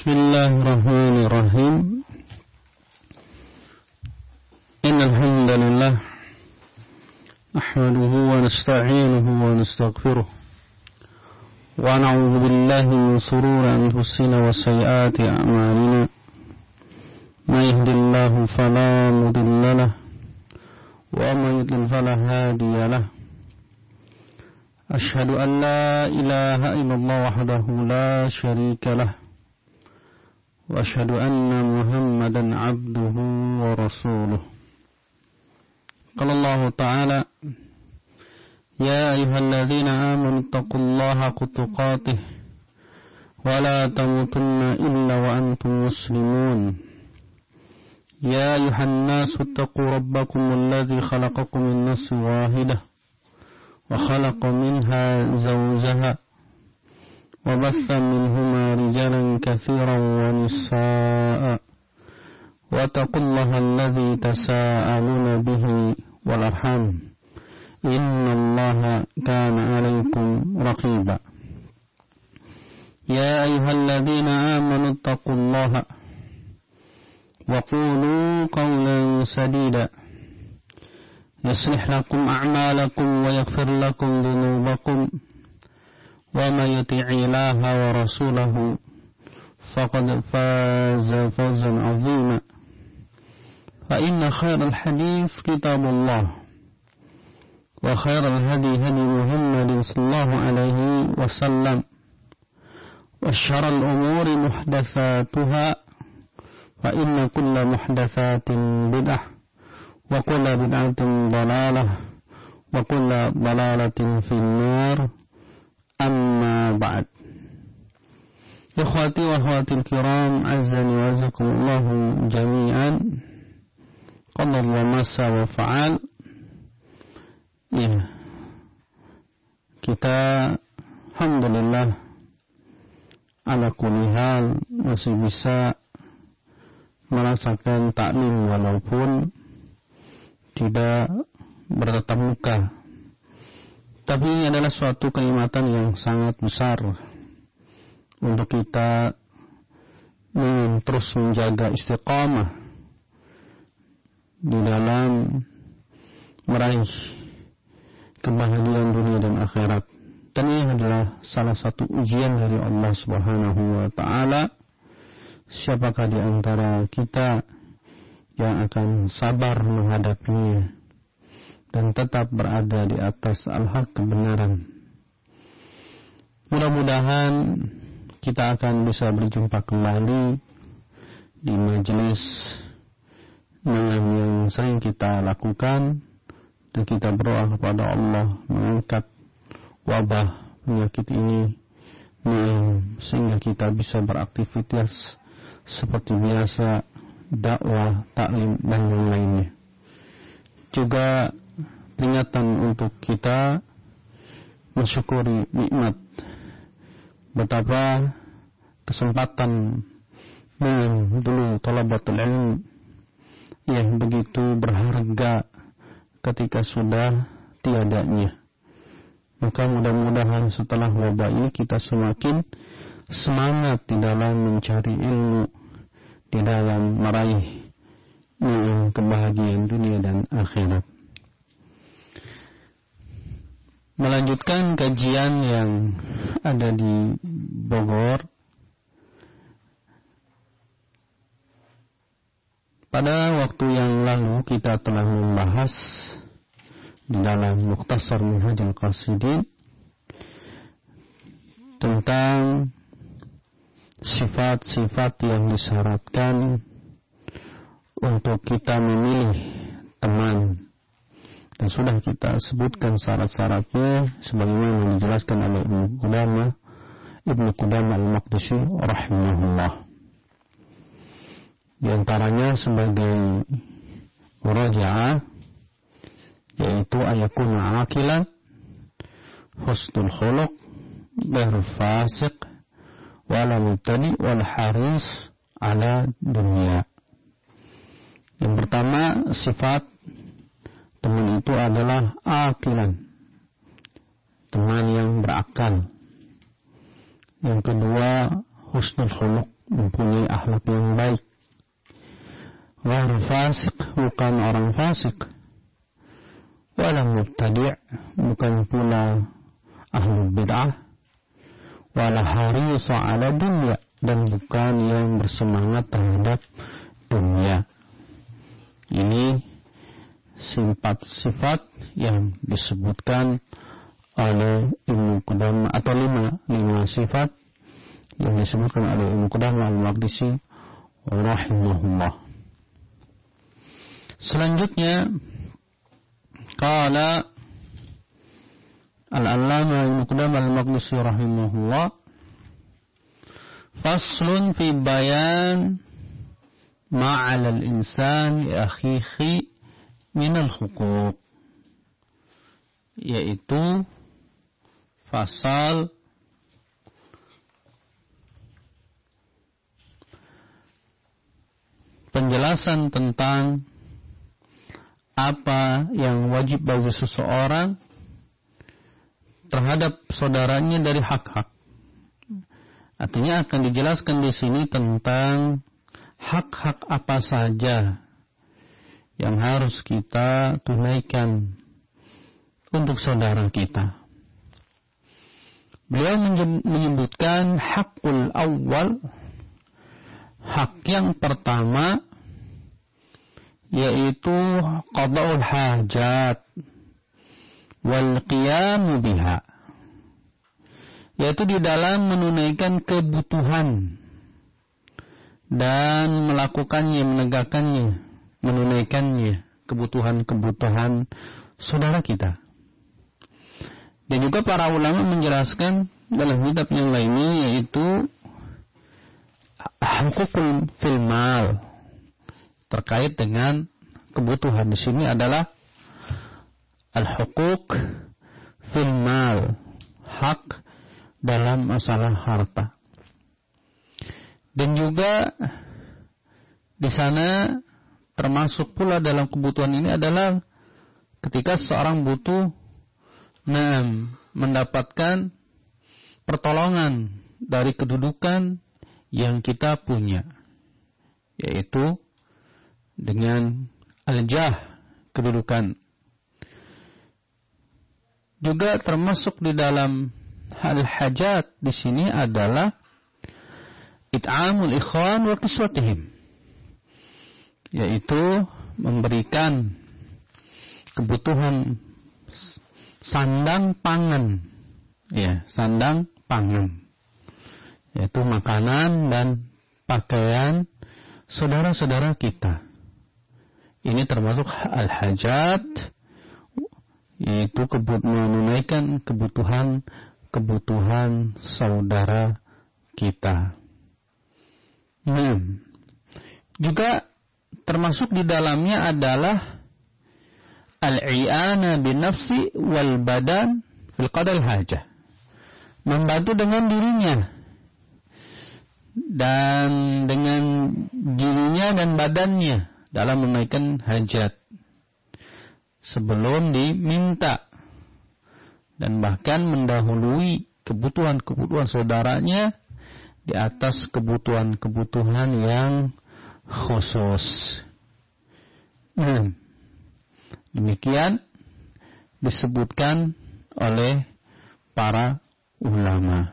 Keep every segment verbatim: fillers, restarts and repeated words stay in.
Bismillahirrahmanirrahim. Innal hamdalillah nahmaduhu wa nasta'inuhu wa nastaghfiruh wa na'udzu billahi min shururi anfusina wa sayyiati a'malina. May yahdihillahu fala mudilla lahu wa may yudlil fala hadiya lahu. Ashhadu an la ilaha illallah wahdahu la syarika lahu wa ashhadu anna Muhammadan abduhu wa rasuluh. Qala Allah Ta'ala, ya ayyuhalladzina amanu taqullaha haqqa tuqatih wa la tamutunna illa wa antum muslimun. Ya ayyuhan nasu taqu rabbakum alladzi khalaqakum min nafsin wahidah wa khalaqa minha zawjaha وبث منهما رجالا كثيرا ونساء واتقوا الله الذي تساءلون به والأرحام إن الله كان عليكم رقيبا. يا أيها الذين آمنوا اتقوا الله وقولوا قولا سديدا يصلح لكم أعمالكم ويغفر لكم ذنوبكم وَمَن يُطِعِ اللَّهَ وَرَسُولَهُ فَقَدْ فَازَ فَوْزًا عَظِيمًا. فَإِنَّ خَيْرَ الْحَدِيثِ كِتَابُ اللَّهِ وَخَيْرَ الْهَدِي هَدْيُ مُحَمَّدٍ صَلَّى اللَّهُ عَلَيْهِ وَسَلَّمَ وَشَرَّ الْأُمُورِ مُحْدَثَاتُهَا فَإِنَّ كُلَّ مُحْدَثَاتٍ بِدْعَةٍ وَكُلَّ بِدْعَةٍ ضَلَالَةٍ وَكُلَّ ضَلَالَةٍ فِي النَّارِ. Amma ba'd. Ikhwati wa akhwatil kiram, azani wa azakumullahu jami'an. Qadar wa masa wa fa'al. Ya, kita alhamdulillah ala kulli hal masih bisa merasakan taklim walaupun tidak bertatap muka. Tapi ini adalah suatu kenikmatan yang sangat besar untuk kita ingin terus menjaga istiqamah di dalam meraih kebahagiaan dunia dan akhirat. Dan ini adalah salah satu ujian dari Allah Subhanahu wa Ta'ala. Siapakah di antara kita yang akan sabar menghadapinya dan tetap berada di atas al-haq kebenaran. Mudah-mudahan kita akan bisa berjumpa kembali di majelis yang sering kita lakukan, dan kita berdoa kepada Allah mengangkat wabah penyakit ini sehingga kita bisa beraktivitas seperti biasa, dakwah, taklim dan yang lainnya. Juga peringatan untuk kita mensyukuri nikmat, betapa kesempatan dengan dulu talabatul ilm yang begitu berharga ketika sudah tiadanya. Maka mudah-mudahan setelah wabah ini kita semakin semangat di dalam mencari ilmu, di dalam meraih kebahagiaan dunia dan akhirat. Melanjutkan kajian yang ada di Bogor. Pada waktu yang lalu kita telah membahas di dalam Mukhtasar Minhajul Qasidin tentang sifat-sifat yang disyaratkan untuk kita memilih teman. Dan sudah kita sebutkan syarat-syaratnya sebagaimana yang dijelaskan oleh Ibnu Qudamah Ibnu Qudamah Al-Maqdisi rahimahullah. Di antaranya sebagai murajaah yaitu ayakuna aqilan, husnul khuluq, ghairu fasiq, wala mubtadi wal haris ala dunia. Yang pertama, sifat teman itu adalah aqilan, teman yang berakal. Yang kedua, husnul khuluq, mempunyai akhlak yang baik. Ghairu fasik, bukan orang fasik. Wala mubtadi', bukan pula ahlu bid'ah. Wala harisu ala dunya, dan bukan yang bersemangat terhadap dunia. Ini sifat-sifat yang disebutkan oleh Ibnu Qudamah, atau lima, lima sifat yang disebutkan oleh Ibnu Qudamah al-Maqdisi rahimahullah. Selanjutnya, qala al-Allamah Ibnu Qudamah al-Maqdisi rahimahullah, faslun fi bayan ma'ala al-insan li akhihi min al-huquq, yaitu pasal penjelasan tentang apa yang wajib bagi seseorang terhadap saudaranya dari hak-hak. Artinya akan dijelaskan di sini tentang hak-hak apa saja yang harus kita tunaikan untuk saudara kita. Beliau menyebutkan hakul awal, hak yang pertama, yaitu qada'ul hajat wal qiyam biha, yaitu di dalam menunaikan kebutuhan dan melakukannya, menegakkannya, menunaikannya, kebutuhan-kebutuhan saudara kita. Dan juga para ulama menjelaskan dalam kitab yang lainnya, yaitu hukukul fil mal, terkait dengan kebutuhan. Di sini adalah al-hukuk fil mal, hak dalam masalah harta. Dan juga di sana termasuk pula dalam kebutuhan ini adalah ketika seorang butuh nah, mendapatkan pertolongan dari kedudukan yang kita punya, yaitu dengan al-jah, kedudukan. Juga termasuk di dalam al-hajat di sini adalah it'amul ikhwan wa kiswatihim, yaitu memberikan kebutuhan sandang pangan, ya, sandang pangan, yaitu makanan dan pakaian saudara-saudara kita. Ini termasuk al-hajat, yaitu menunaikan kebutuhan-kebutuhan saudara kita. Nah, juga termasuk di dalamnya adalah al-i'ana bin nafsi wal badan fil qadal hajah, membantu dengan dirinya dan dengan dirinya dan badannya dalam menunaikan hajat sebelum diminta, dan bahkan mendahului kebutuhan-kebutuhan saudaranya di atas kebutuhan-kebutuhan yang khusus. Nah, demikian disebutkan oleh para ulama.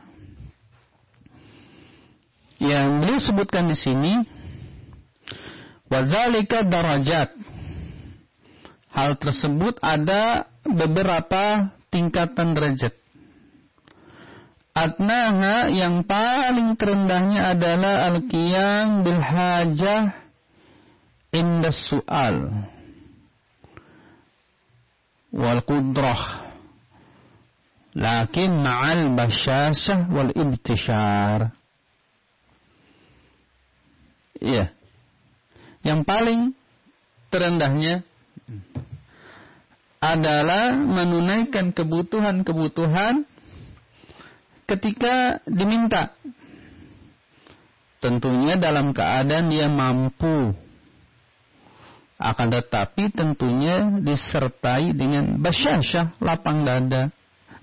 Yang beliau sebutkan di sini, wadzalika darajat. Hal tersebut ada beberapa tingkatan derajat. Adnaha, yang paling terendahnya adalah al-qiyam bil hajah inda su'al wal qudrah, lakin ma'al basyasah wal ibtishar. Iya. Yang paling terendahnya adalah menunaikan kebutuhan-kebutuhan ketika diminta. Tentunya dalam keadaan dia mampu. Akan tetapi tentunya disertai dengan basyasyah, lapang dada,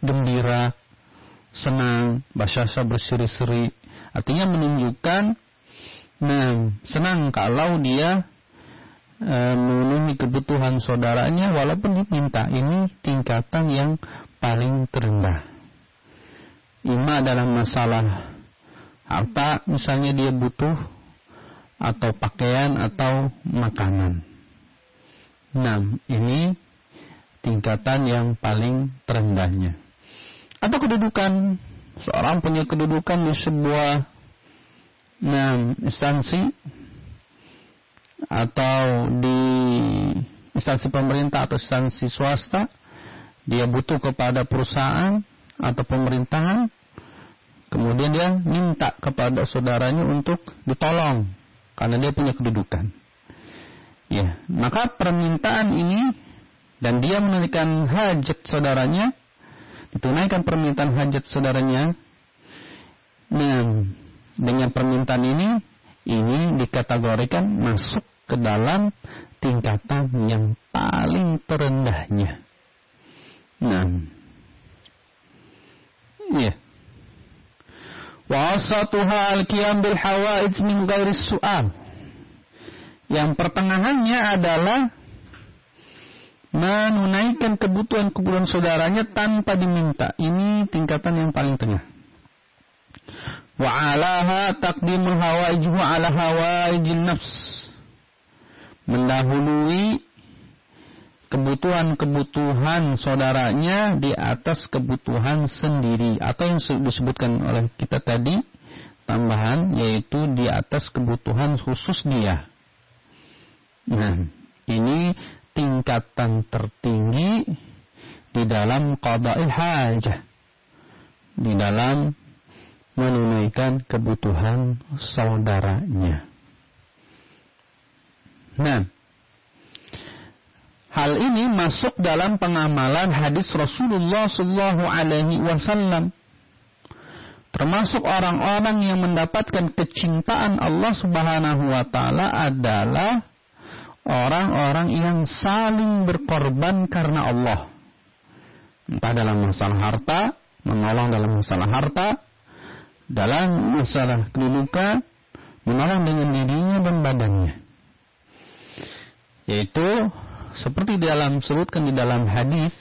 gembira, senang, basyasyah berseri-seri. Artinya menunjukkan Nah, senang kalau dia e, memenuhi kebutuhan saudaranya walaupun diminta. Ini tingkatan yang paling terendah. Ima dalam masalah harta, misalnya dia butuh atau pakaian atau makanan. Nah, ini tingkatan yang paling terendahnya. Atau kedudukan, seorang punya kedudukan di sebuah nah, instansi atau di instansi pemerintah atau instansi swasta, dia butuh kepada perusahaan atau pemerintahan, kemudian dia minta kepada saudaranya untuk ditolong karena dia punya kedudukan. Ya, maka permintaan ini dan dia menunaikan hajat saudaranya, ditunaikan permintaan hajat saudaranya. Nah, dengan permintaan ini, ini dikategorikan masuk ke dalam tingkatan yang paling terendahnya. Nah, iya. Wa asatuha al-qiyam bil hawaij min ghairi su'al. Yang pertengahannya adalah menunaikan kebutuhan-kebutuhan saudaranya tanpa diminta. Ini tingkatan yang paling tengah. Wa 'alaha taqdimul hawaij wa 'ala hawaijin nafs. Mendahului kebutuhan-kebutuhan saudaranya di atas kebutuhan sendiri, atau yang disebutkan oleh kita tadi tambahan, yaitu di atas kebutuhan khusus dia. Nah, ini tingkatan tertinggi di dalam qada'il hajah, di dalam menunaikan kebutuhan saudaranya. Nah, hal ini masuk dalam pengamalan hadis Rasulullah sallallahu alaihi wasallam. Termasuk orang-orang yang mendapatkan kecintaan Allah Subhanahu wa taala adalah orang-orang yang saling berkorban karena Allah. Entah dalam masalah harta, menolong dalam masalah harta, dalam masalah kedudukan, menolong dengan dirinya dan badannya. Yaitu seperti di dalam sebutkan di dalam hadis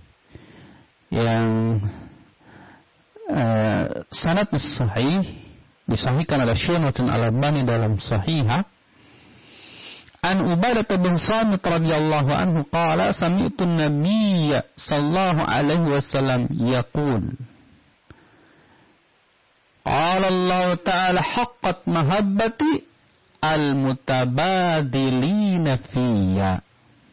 yang uh, sanadnya sahih, disahihkan oleh Syekh Al-Albani dalam Sahihah. An Ubadah bin Samit radhiyallahu anhu qala sami'tu an-nabiy sallallahu alaihi wasallam yaqul qala Allah ta'ala haqqat mahabbati al-mutabadilina fiyya.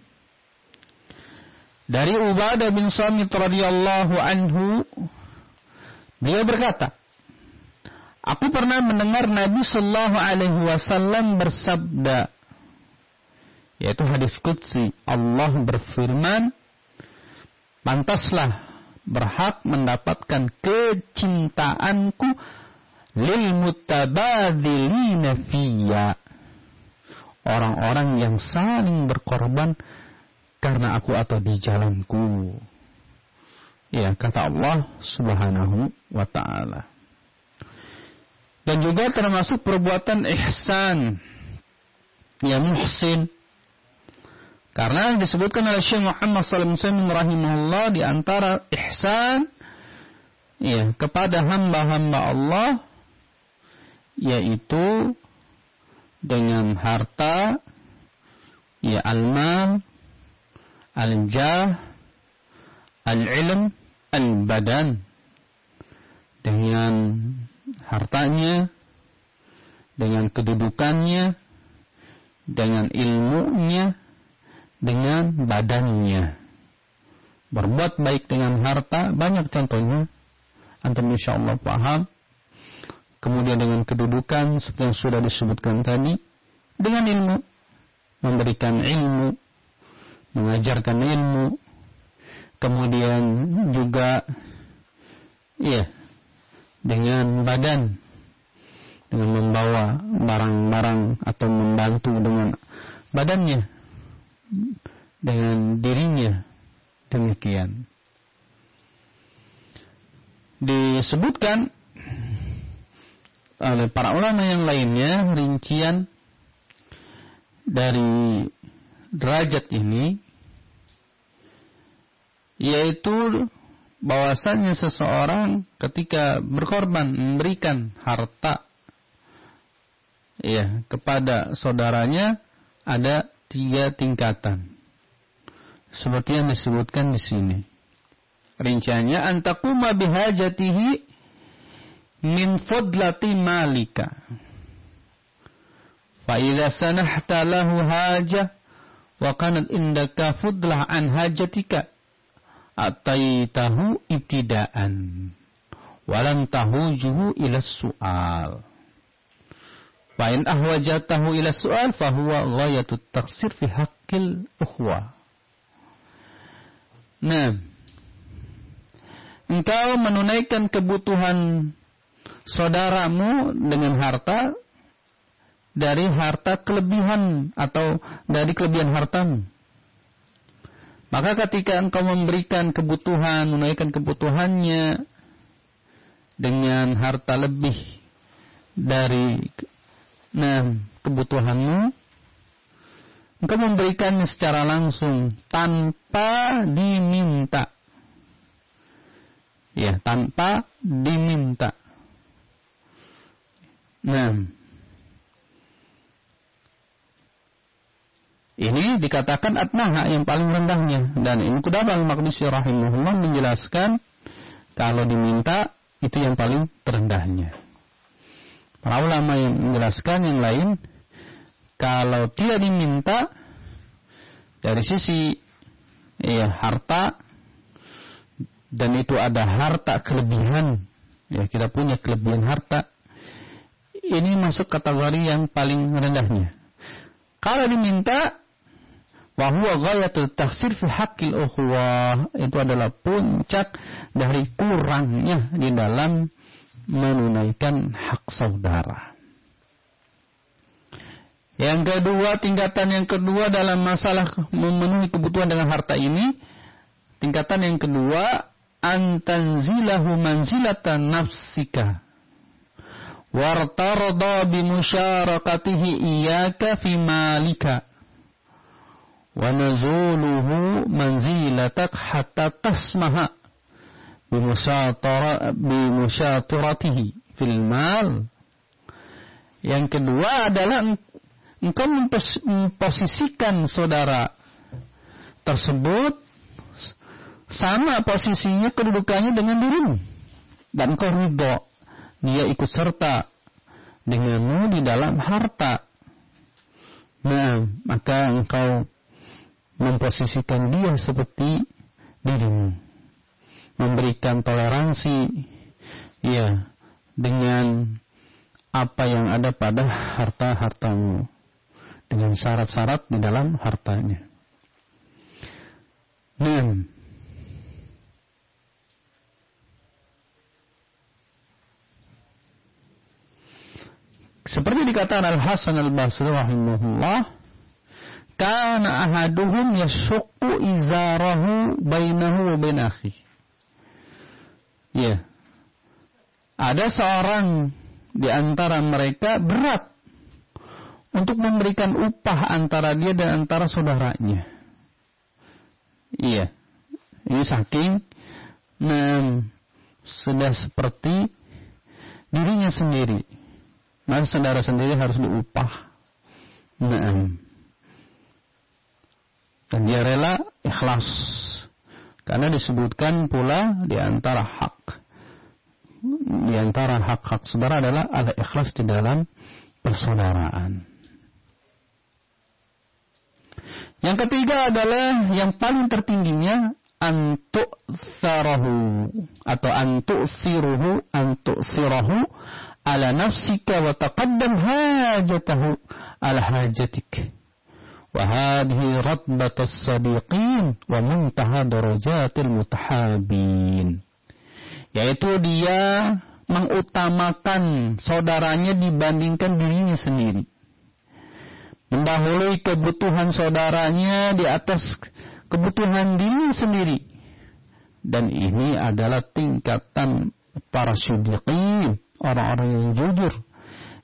Dari Ubadah bin Samit radhiyallahu anhu, beliau berkata, aku pernah mendengar Nabi sallallahu alaihi wasallam bersabda, yaitu hadis qudsi, Allah berfirman, pantaslah berhak mendapatkan kecintaanku lil mutabadzilina fiyya, orang-orang yang saling berkorban karena aku atau di jalanku. Ya, kata Allah Subhanahu wa ta'ala. Dan juga termasuk perbuatan ihsan, ya muhsin. Karena disebutkan oleh Syekh Muhammad sallallahu alaihi wasallam rahimahullah, di antara ihsan ya kepada hamba-hamba Allah, yaitu dengan harta, ya al-mal, al-jah, al-ilm, al-badan. Dengan hartanya, dengan kedudukannya, dengan ilmunya, dengan badannya. Berbuat baik dengan harta, banyak contohnya, antum insyaallah paham. Kemudian dengan kedudukan seperti yang sudah disebutkan tadi, dengan ilmu, memberikan ilmu, mengajarkan ilmu, kemudian juga iya dengan badan, dengan membawa barang-barang atau membantu dengan badannya, dengan dirinya. Demikian disebutkan oleh para ulama yang lainnya rincian dari derajat ini, yaitu bahwasannya seseorang ketika berkorban memberikan harta ya kepada saudaranya ada tiga tingkatan seperti yang disebutkan di sini. Rinciannya antakuma bihajatihi min fadlati malika fa idza sanahta lahu hajah wa kanat indaka fadlah an hajatika ataitahu ibtidaan walam tahujuhu ila su'al wa in ahwajatahu ila su'al fahuwa ghayatut taksir fi haqqil ukhwah. Nah, engkau menunaikan kebutuhan saudaramu dengan harta dari harta kelebihan atau dari kelebihan hartamu. Maka ketika engkau memberikan kebutuhan, menunaikan kebutuhannya dengan harta lebih dari nah, kebutuhanmu, engkau memberikannya secara langsung tanpa diminta. Ya, tanpa diminta. Nah, ini dikatakan adnaha yang paling rendahnya, dan ini Qudamah al-Maqdisi rahimahullah menjelaskan kalau diminta itu yang paling terendahnya. Para ulama yang menjelaskan yang lain kalau tidak diminta dari sisi ya harta dan itu ada harta kelebihan, ya kita punya kelebihan harta, ini masuk kategori yang paling rendahnya. Kalau diminta wa huwa ghayatul taksir fi haqqil ukhwah, itu adalah puncak dari kurangnya di dalam menunaikan hak saudara. Yang kedua, tingkatan yang kedua dalam masalah memenuhi kebutuhan dengan harta ini, tingkatan yang kedua, antanzilahu manzilatan nafsika wartarda bimusyarakatihi iyyaka fi malika wa nazuluhu manzilatak hatta tasmaha bimusyatiratihi fil mal. Yang kedua adalah engkau memposisikan saudara tersebut sama posisinya kedudukannya dengan dirimu dan engkau ridho dia ikut serta denganmu di dalam harta. Nah, maka engkau memposisikan dia seperti dirimu, memberikan toleransi ya dengan apa yang ada pada harta-hartamu dengan syarat-syarat di dalam hartanya. Nah, seperti dikatakan Al-Hasan Al-Basri rahimahullah, kana ahaduhum yashukku izarahu bainahu wa bain akhi. Ya. Ada seorang di antara mereka berat untuk memberikan upah antara dia dan antara saudaranya. Iya. Ini saking nah, sudah seperti dirinya sendiri. Maka saudara sendiri harus diupah. Nah, dan dia rela ikhlas. Karena disebutkan pula di antara hak di antara hak-hak saudara adalah ada ikhlas di dalam persaudaraan. Yang ketiga adalah yang paling tertingginya antu'tharahu atau antu'siruhu antu'sirahu ala nafsika wa taqaddam hajatahu ala hajatik. Wa hadhihi ratbatus sadiqin wa muntaha darajatil mutahabin. Yaitu dia mengutamakan saudaranya dibandingkan dirinya sendiri. Mendahului kebutuhan saudaranya di atas kebutuhan dirinya sendiri. Dan ini adalah tingkatan para syudiqin, orang-orang yang jujur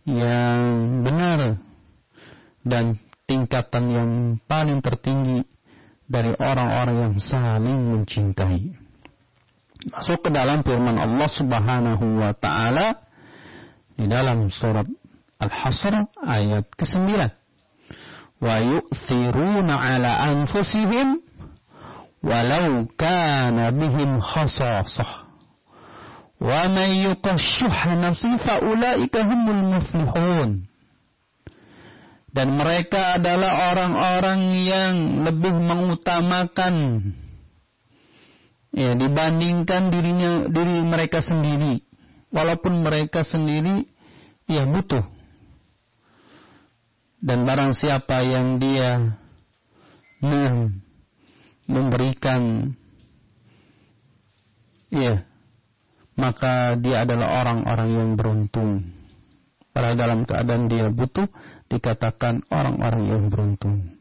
yang benar dan tingkatan yang paling tertinggi dari orang-orang yang saling mencintai. Masuk ke dalam firman Allah Subhanahu wa taala di dalam surat Al-Hasr ayat kesembilan. Wa yu'thiruna 'ala anfusihim walau kana bihim khasasah. Wa may yuqashshuha nafsihi fa ulaika humul muflihun. Dan mereka adalah orang-orang yang lebih mengutamakan ya dibandingkan dirinya diri mereka sendiri, walaupun mereka sendiri ya butuh. Dan barang siapa yang dia mem- memberikan ya maka dia adalah orang-orang yang beruntung. Padahal dalam keadaan dia butuh dikatakan orang-orang yang beruntung.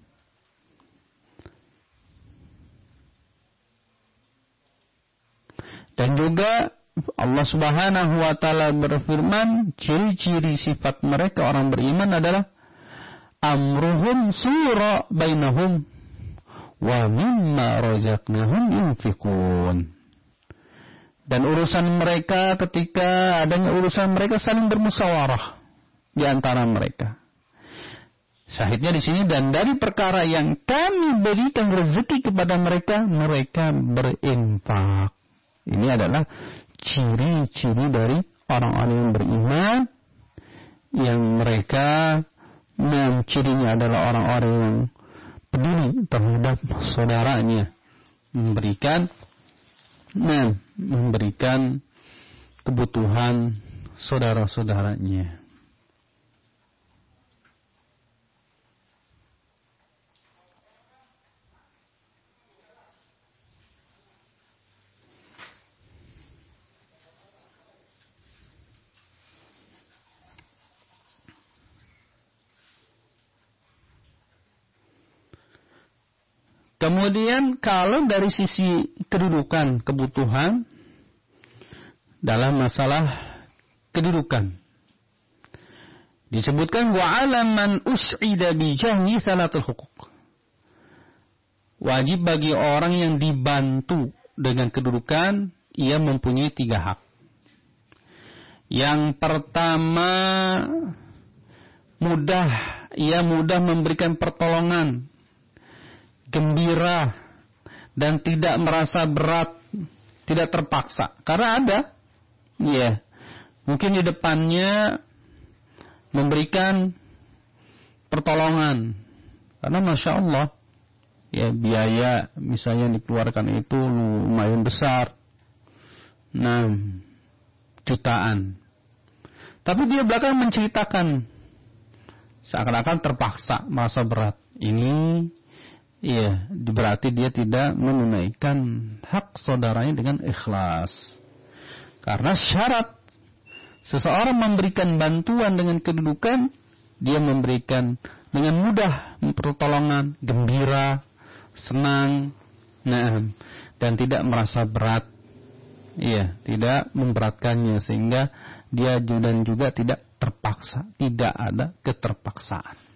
Dan juga Allah Subhanahu wa taala berfirman, ciri-ciri sifat mereka orang beriman adalah amruhum sura bainahum wa mimma razaqnahum yunfiqun. Dan urusan mereka ketika adanya urusan mereka saling bermusyawarah di antara mereka. Syahidnya di sini, dan dari perkara yang kami berikan rezeki kepada mereka, mereka berinfak. Ini adalah ciri-ciri dari orang-orang yang beriman, yang mereka, dan cirinya adalah orang-orang yang peduli terhadap saudaranya, memberikan, nah, memberikan kebutuhan saudara-saudaranya. Kemudian kalau dari sisi kedudukan, kebutuhan dalam masalah kedudukan, disebutkan wa 'ala man us'ida bi jahni salatul huquq. Wajib bagi orang yang dibantu dengan kedudukan, ia mempunyai tiga hak. Yang pertama, mudah, ia mudah memberikan pertolongan, gembira, dan tidak merasa berat, tidak terpaksa. Karena ada, ya, mungkin di depannya memberikan pertolongan, karena masya Allah, ya biaya misalnya dikeluarkan itu lumayan besar, enam jutaan. Tapi dia belakang menceritakan, seakan-akan terpaksa, merasa berat. Ini iya, berarti dia tidak menunaikan hak saudaranya dengan ikhlas. Karena syarat seseorang memberikan bantuan dengan kedudukan, dia memberikan dengan mudah pertolongan, gembira, senang, nah, dan tidak merasa berat. Iya, tidak memberatkannya sehingga dia dan juga tidak terpaksa, tidak ada keterpaksaan.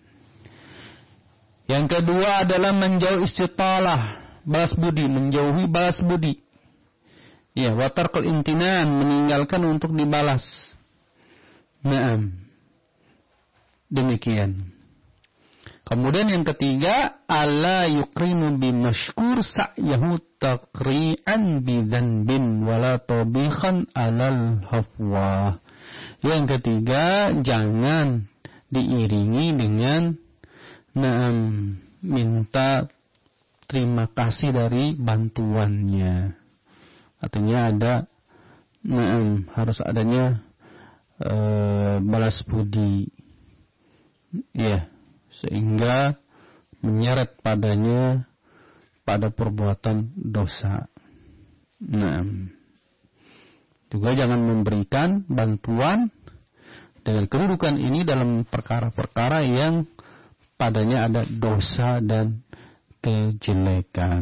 Yang kedua adalah menjauh istitalah, balas budi, menjauhi balas budi. Ya, wa tarkul imtinan, meninggalkan untuk dibalas. Naam. Demikian. Kemudian yang ketiga, alla yukrimu bimashkur sa'yahu taqri'an bidzanbin wala tabikhan alal hafwa. Yang ketiga, jangan diiringi dengan Naam, minta terima kasih dari bantuannya. Artinya ada, naam, harus adanya e, balas budi, ya, sehingga menyeret padanya pada perbuatan dosa. Naam. Juga jangan memberikan bantuan dengan kedudukan ini dalam perkara-perkara yang padanya ada dosa dan kejelekan.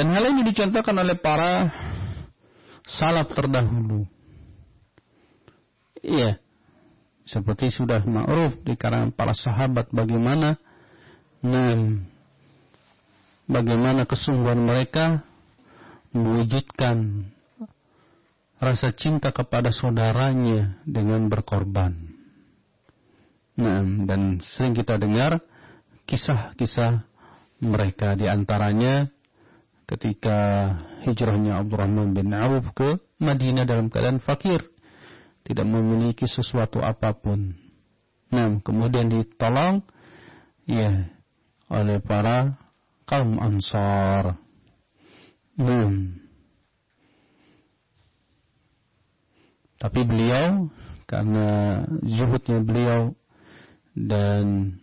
Dan hal ini dicontohkan oleh para salaf terdahulu. Iya, seperti sudah ma'ruf di kalangan para sahabat bagaimana nah, bagaimana kesungguhan mereka mewujudkan rasa cinta kepada saudaranya dengan berkorban. Nah, dan sering kita dengar kisah-kisah mereka, di antaranya ketika hijrahnya Abdurrahman bin Auf ke Madinah dalam keadaan fakir, tidak memiliki sesuatu apapun. Nah, kemudian ditolong ya oleh para kaum Ansar. Nah, tapi beliau karena zuhudnya beliau dan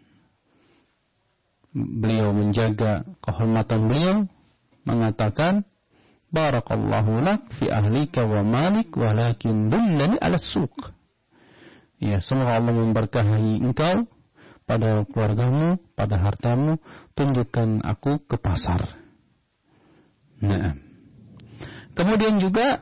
beliau menjaga kehormatan beliau, mengatakan, barakallahu lak fi ahlika wa malik walakin dullani ala suq. Ya, semoga Allah memberkahi engkau pada keluargamu, pada hartamu, tunjukkan aku ke pasar. Nah, kemudian juga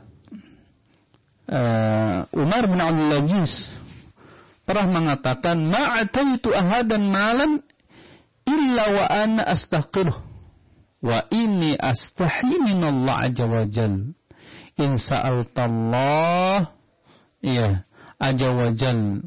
uh, Umar bin Abdul Aziz pernah mengatakan, ma'ataitu ahadan malan illa wa ana astaqiruh wa inni astahi minallah azza wa jal in sa'altallah ya azza wa jal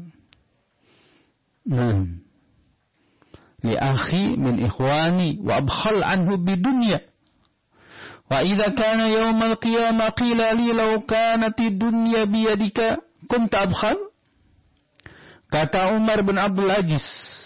nah li akhi min ikhwani wa abkhal anhu bidunya wa idza kana yawmal qiyamah qila li law kanatid dunya biyadika kunta abkhal. Kata Umar bin Abdul Aziz,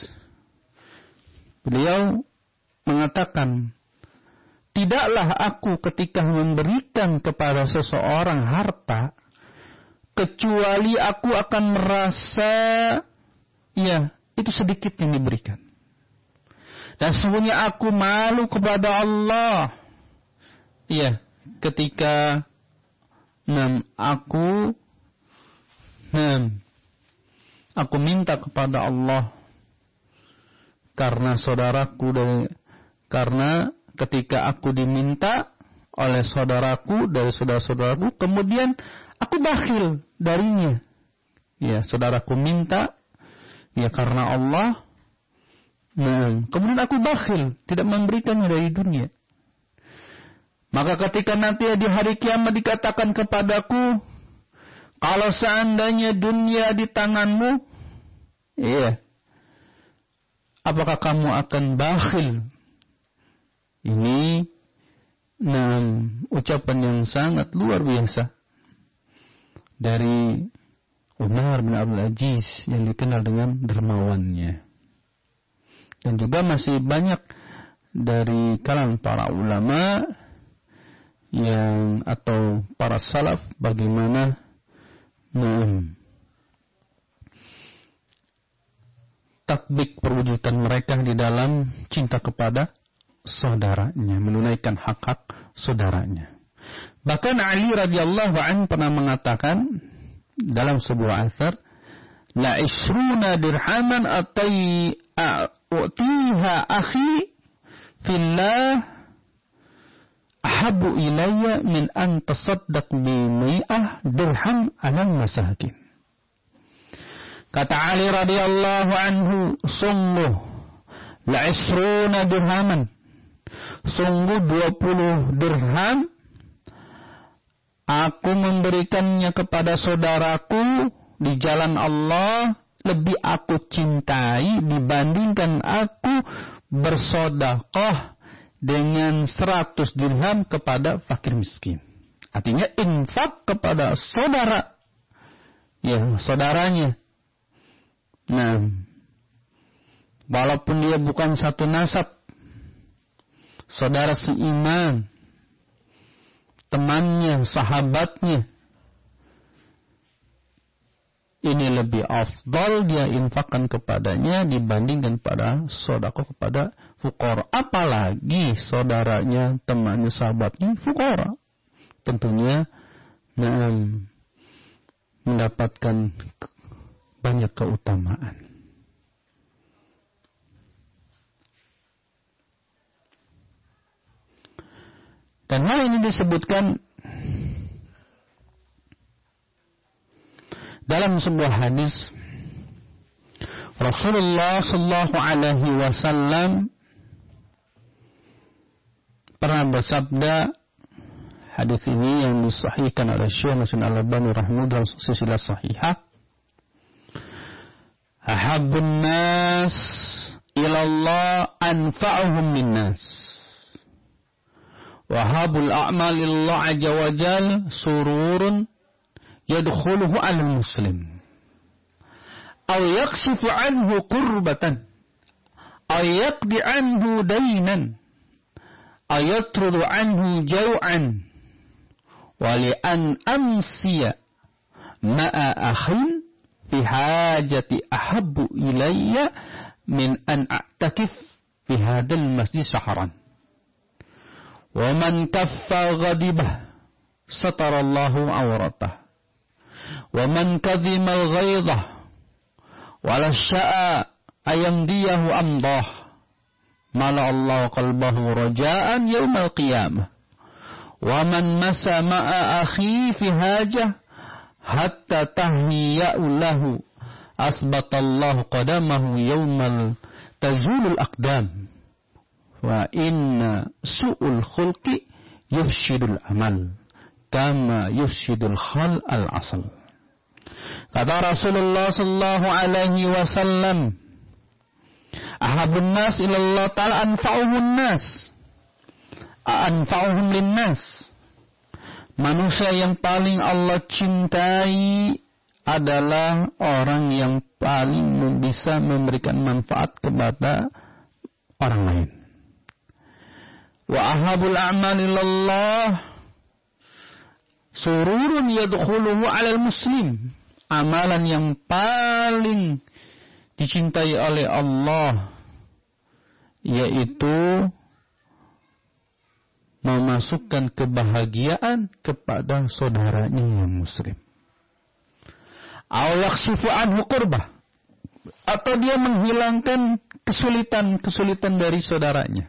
beliau mengatakan, tidaklah aku ketika memberikan kepada seseorang harta, kecuali aku akan merasa, ya, itu sedikit yang diberikan. Dan sesungguhnya aku malu kepada Allah, ya, ketika nam, aku, nam, aku minta kepada Allah karena saudaraku dan karena ketika aku diminta oleh saudaraku dari saudara-saudaraku, kemudian aku bakhil darinya. Ya, saudaraku minta, ya karena Allah, nah, kemudian aku bakhil, tidak memberikannya dari dunia. Maka ketika nanti di hari kiamat dikatakan kepadaku, kalau seandainya dunia di tanganmu, iya, apakah kamu akan bakhil? Ini nah, ucapan yang sangat luar biasa dari Umar bin Abdul Aziz yang dikenal dengan dermawannya. Dan juga masih banyak dari kalangan para ulama yang atau para salaf bagaimana nah, tatbik perwujudan mereka di dalam cinta kepada saudaranya, menunaikan hak-hak saudaranya. Bahkan Ali radhiyallahu anhu pernah mengatakan dalam sebuah asar, la isruna dirhaman atai a'tiha akhi fillah ahabu ilayya min an tasaddaq bi mi'ah dirham ala masakin. Kata Ali radhiyallahu anhu, sungguh la isruna dirhaman, sungguh dua puluh dirham aku memberikannya kepada saudaraku di jalan Allah lebih aku cintai dibandingkan aku bersedekah dengan seratus dirham kepada fakir miskin. Artinya infak kepada saudara, ya saudaranya. Nah, walaupun dia bukan satu nasab, saudara seiman, temannya, sahabatnya, ini lebih afdal dia infakkan kepadanya dibandingkan pada sedekah kepada fuqara. Apalagi saudaranya, temannya, sahabatnya fuqara, tentunya nah, mendapatkan banyak keutamaan. Dan hal ini disebutkan dalam sebuah hadis Rasulullah sallallahu alaihi wasallam pernah bersabda, hadis ini yang disahihkan oleh Syekh Nasruddin Al-Albani rahimahullah dalam silsilah sahihah, ahabbun nas ilallah anfa'uhum linnas, wahabul a'mal illallah azza wa jal sururun yadkhuluhu al muslim aw yakshifu anhu qurbatan aw yaqdi anhu daynan aw yatrudu anhu jaw'an wa li an amsiya ma'a akhin fi hajati ahabbu ilayya min an a'takif fi hadzal masjid sahran wa man kaffa ghadibah satarallahu awratah wa man kadhima al-ghaydah wala sya'a ayamdiyahu amdah mala Allah qalbahu raja'an yaumal qiyamah wa man masa ma'a akhi fi hajah hatta tahiyya'u lahu asbatallahu qadamahu yaumal tazulul aqdam wa inna su'ul khulqi yufsidul amal kama yufsidul khal al-asal. Kata Rasulullah sallallahu alaihi wasallam, ahabun nas ilallah ta'ala anfa'uhun nas, anfa'uhum linnas. Manusia yang paling Allah cintai adalah orang yang paling bisa memberikan manfaat kepada orang lain. Wa ahabul a'mal ilallah sururun yadkhuluhu 'alal muslim. Amalan yang paling dicintai oleh Allah yaitu memasukkan kebahagiaan kepada saudaranya yang muslim. Aw yakshifu anhu qurbah, atau dia menghilangkan kesulitan-kesulitan dari saudaranya.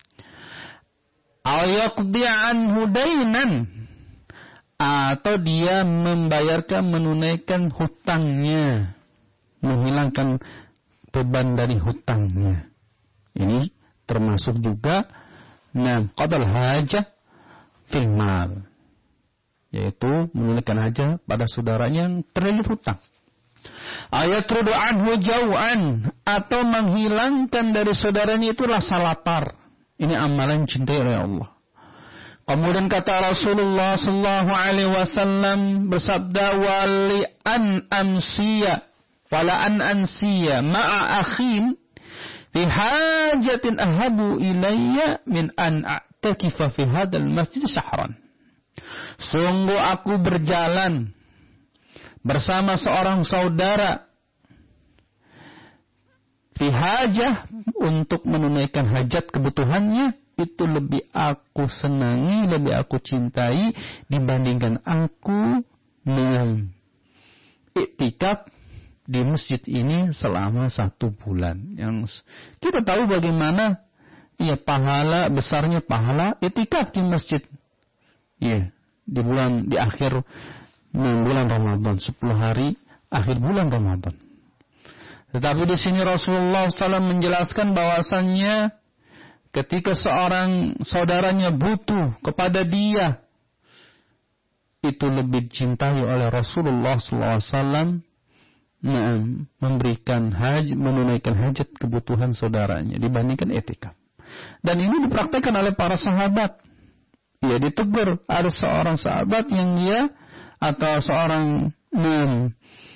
Aw yaqdi anhu daynan, atau dia membayarkan, menunaikan hutangnya, menghilangkan beban dari hutangnya. Ini termasuk juga nah qadal hajah fil mal, yaitu menunaikan hajat pada saudaranya yang terlilit hutang. Ayat rudu anhu jau'an, atau menghilangkan dari saudaranya itu rasa lapar. Ini amalan cintai oleh Allah. Kemudian kata Rasulullah sallallahu alaihi wasallam bersabda, wali an amsiya wala an ansiya ma'a akhin fi hajatin ahabu ilayya min an a'takifa fi hadzal masjid syahran. Sungguh aku berjalan bersama seorang saudara fi hajah untuk menunaikan hajat kebutuhannya, itu lebih aku senangi, lebih aku cintai dibandingkan aku mengiktikaf di masjid ini selama satu bulan. Yang kita tahu bagaimana ya pahala besarnya pahala iktikaf di masjid. Ya, di bulan di akhir bulan Ramadan, sepuluh hari akhir bulan Ramadan. Tetapi di sini Rasulullah shallallahu alaihi wasallam menjelaskan bahwasannya ketika seorang saudaranya butuh kepada dia, itu lebih dicintai oleh Rasulullah shallallahu alaihi wasallam memberikan hajat, menunaikan hajat kebutuhan saudaranya dibandingkan iktikaf. Dan ini dipraktikkan oleh para sahabat. Ya, ditegur ada seorang sahabat yang dia atau seorang hmm,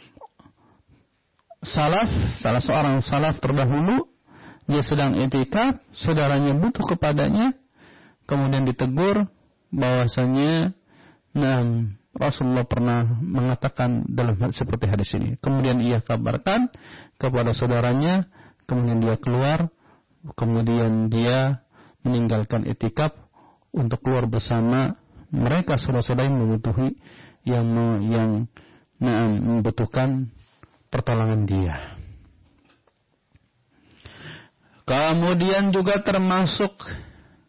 salaf, salah seorang salaf terdahulu, dia sedang iktikaf, saudaranya butuh kepadanya, kemudian ditegur bahwasanya nah, Rasulullah pernah mengatakan dalam seperti hadis ini. Kemudian ia kabarkan kepada saudaranya, kemudian dia keluar, kemudian dia meninggalkan iktikaf untuk keluar bersama mereka saudara-saudara yang membutuhi yang yang nah, membutuhkan pertolongan dia. Kemudian juga termasuk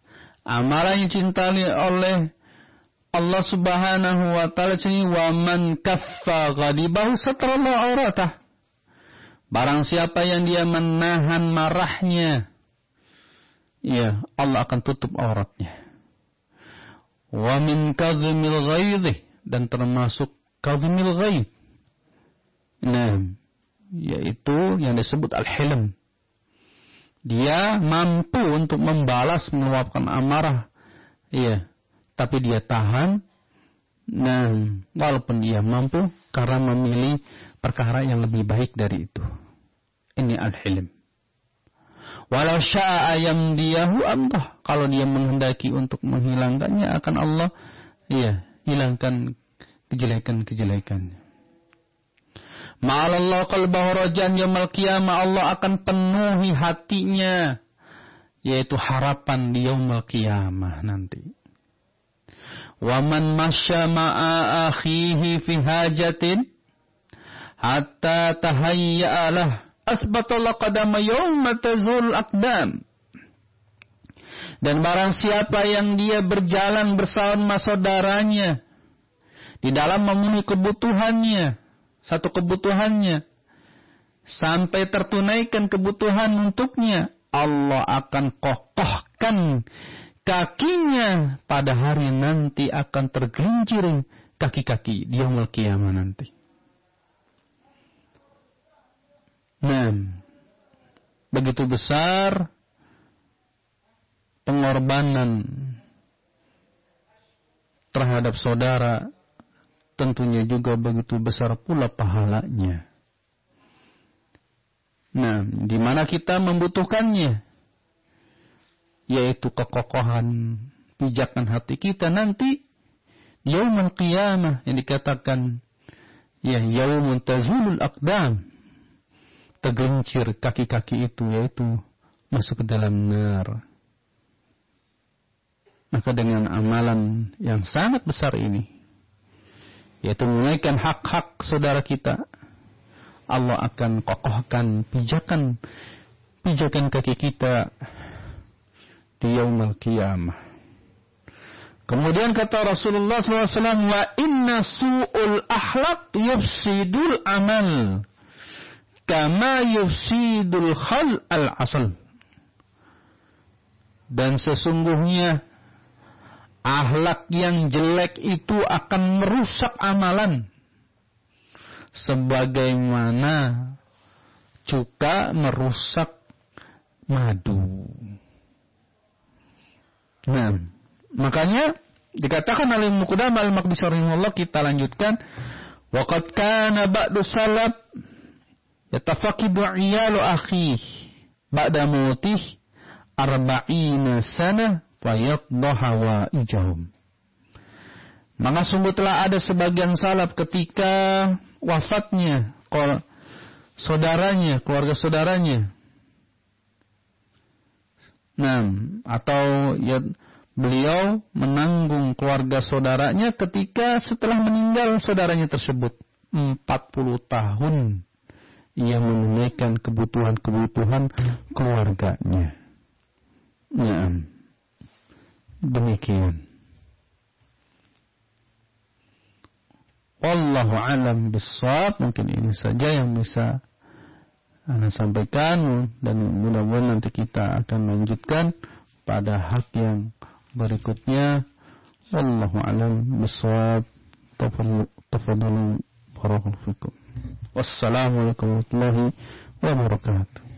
amalan yang dicintai oleh Allah Subhanahu wa taala ini, wa man kaffa ghadibahu satrallahu auratah. Barang siapa yang dia menahan marahnya, ya Allah akan tutup auratnya. Wa min kadhimil ghaidh, dan termasuk kadhimil ghaidh. Nah, yaitu yang disebut al-hilm. Dia mampu untuk membalas, meluapkan amarah, iya, tapi dia tahan. Nah, walaupun dia mampu karena memilih perkara yang lebih baik dari itu. Ini al-hilm. Walau sya'a yamdiyahu amdah. Kalau dia menghendaki untuk menghilangkannya, akan Allah, iya, hilangkan kejelekan-kejelekannya. Ma'alallah qalbahu rajan yaumil qiyamah, Allah akan penuhi hatinya, yaitu harapan di yaumil qiyamah nanti. Wa man masya ma'a akhihi fi hajatin hatta tahayya'alah asbatallahu qadama yawma tazul aqdam. Dan barang siapa yang dia berjalan bersama saudaranya di dalam memenuhi kebutuhannya, satu kebutuhannya, sampai tertunaikan kebutuhan untuknya, Allah akan kokohkan kakinya pada hari nanti, akan tergelincir kaki-kaki di yaumul qiyamah nanti. Nah, begitu besar pengorbanan terhadap saudara, tentunya juga begitu besar pula pahalanya. Nah, di mana kita membutuhkannya, yaitu kekokohan pijakan hati kita nanti yaumul qiyamah, yang dikatakan ya yaumun tazulul aqdam, tergelincir kaki-kaki itu, yaitu masuk ke dalam nar. Maka dengan amalan yang sangat besar ini, yaitu menunaikan hak-hak saudara kita, Allah akan kokohkan pijakan pijakan kaki kita di yaumul qiyamah. Kemudian kata Rasulullah shallallahu alaihi wasallam, wa inna su'ul akhlaq yufsidul amal kama yufsidul khal al-asal. Dan sesungguhnya akhlak yang jelek itu akan merusak amalan, sebagaimana cuka merusak madu. Nah, makanya dikatakan oleh Ibnu Qudamah al-Maqdisi rahimahullah, kita lanjutkan, wa qad kana ba'du salaf yatafaqidu 'iyalu akhi ba'da mautih arba'ina sana fayadhaha wa ijahum. Maka sungguh telah ada sebagian salaf ketika wafatnya saudaranya, keluarga saudaranya, nah, atau ya beliau menanggung keluarga saudaranya ketika setelah meninggal saudaranya tersebut empat puluh tahun ia menunaikan kebutuhan-kebutuhan keluarganya. Nah, demikian. Wallahu a'lam bissawab. Mungkin ini saja yang bisa Anda sampaikan, dan mudah-mudahan nanti kita akan lanjutkan pada hak yang berikutnya. Wallahu a'lam bissawab. Tafadhalu barakallahu fikum. Wassalamualaikum warahmatullahi wabarakatuh.